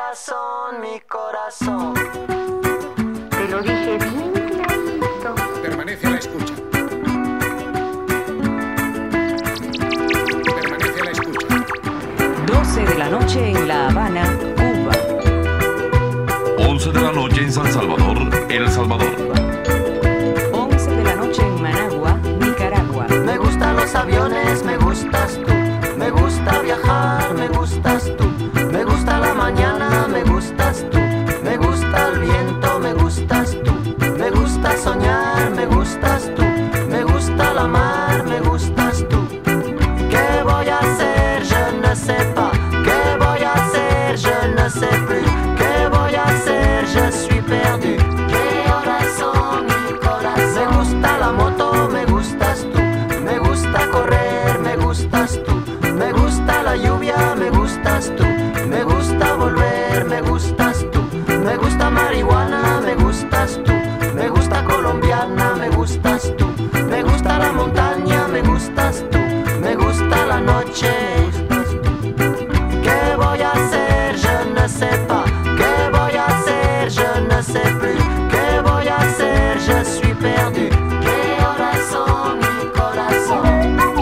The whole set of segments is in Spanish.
corazón, mi corazón. Te lo dije bien clarito. Permanece a la escucha. Permanece a la escucha. 12 de la noche en La Habana, Cuba. 11 de la noche en San Salvador, El Salvador. 11 de la noche en Managua, Nicaragua. Me gustan los aviones, me gustas tú. Me gusta viajar, me gustas tú. Me gusta la mañana, me gustas tú. Me gusta el viento, me gustas tú. Me gusta soñar, me gustas tú. Me gusta la mar, me gustas tú. ¿Qué voy a hacer? Je ne sais pas. ¿Qué voy a hacer? Je ne sais plus. ¿Qué voy a hacer? Je suis perdu. ¿Qué horas son, mi corazón? Me gusta la moto, me gustas tú. Me gusta correr, me gustas tú. Me gusta la lluvia, me gustas tú. Me gusta volver, me gustas tú. Me gusta marihuana, me gustas tú. Me gusta colombiana, me gustas tú. Me gusta la montaña, me gustas tú. Me gusta la noche. ¿Qué voy a hacer? Je ne sais pas. ¿Qué voy a hacer? Je ne sais plus. ¿Qué voy a hacer? Je suis perdu. ¿Qué horas son, mi corazón?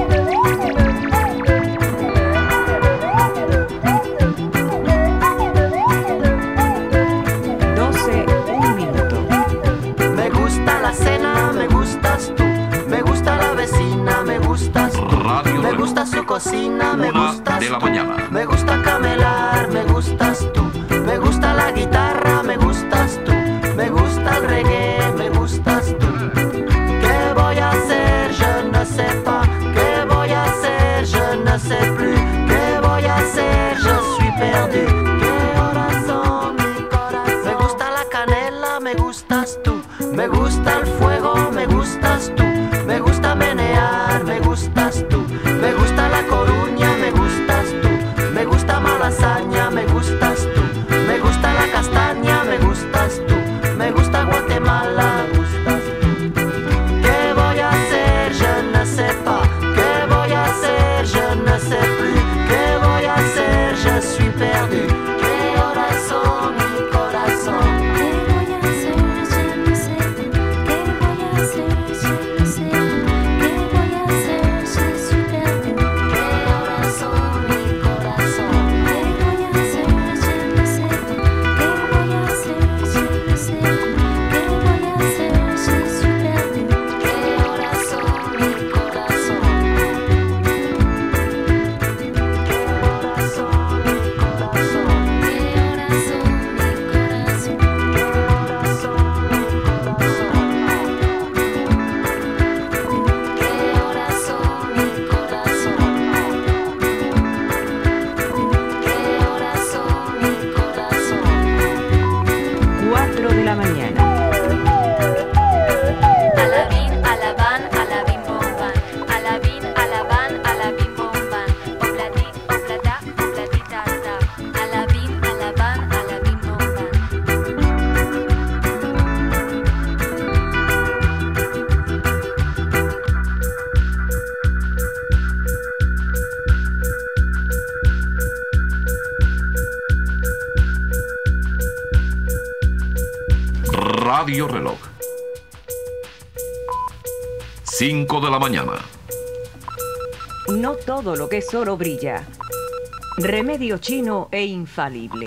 12, un minuto. Me gusta la cena, me gustas tú. Me gusta la vecina, me gustas tú. Radio Me Reloj. gusta su cocina, me 1 gustas de la tú. mañana. Me gusta camelar, me gustas tú. Me gusta la guitarra, me gustas tú. Me gusta el reggae, me gustas tú. ¿Qué voy a hacer? Je ne sais pas. ¿Qué voy a hacer? Je ne sais plus. ¿Qué voy a hacer? Je suis perdu. ¿Qué horas son, mi corazón? Me gusta la canela, me gustas tú. Me gusta el fuego, me gustas tú. Me gusta menear, me gustas tú. Me gusta la Coruña, me gustas tú. Me gusta Malasaña, me gustas tú. Me gusta la castaña, me gustas tú. Me gusta Guatemala, me gustas tú. ¿Qué voy a hacer? Je ne sais pas. ¿Qué voy a hacer? Je ne sais plus. ¿Qué voy a hacer? Je suis perdu. ¿Qué horas son, mi corazón? ¿Qué voy a hacer? Je ne sais plus. ¿Qué voy a hacer? Je ne sais plus. ¿Qué voy a hacer? Je suis perdu. ¿Qué horas son, mi corazón? ¿Qué voy a hacer? Je ne sais plus. ¿Qué voy a hacer? Je ne sais plus. ¿Qué voy a hacer? Je suis perdu. ¿Qué horas son, mi corazón? ¿Qué horas son, mi corazón? ¿Qué horas son, mi corazón? ¿Qué horas son, mi corazón? ¿Qué horas son, mi corazón? ¿Qué horas son, mi corazón? 4 de la mañana. Alabín, alabán, alabín, bomban. Alabín, alabán, alabín, bomban. Obladi, oblada, obladita, ta. Alabín, alabán, alabín, bomban. Radio Reloj. 5 de la mañana. No todo lo que es oro brilla. Remedio chino e infalible.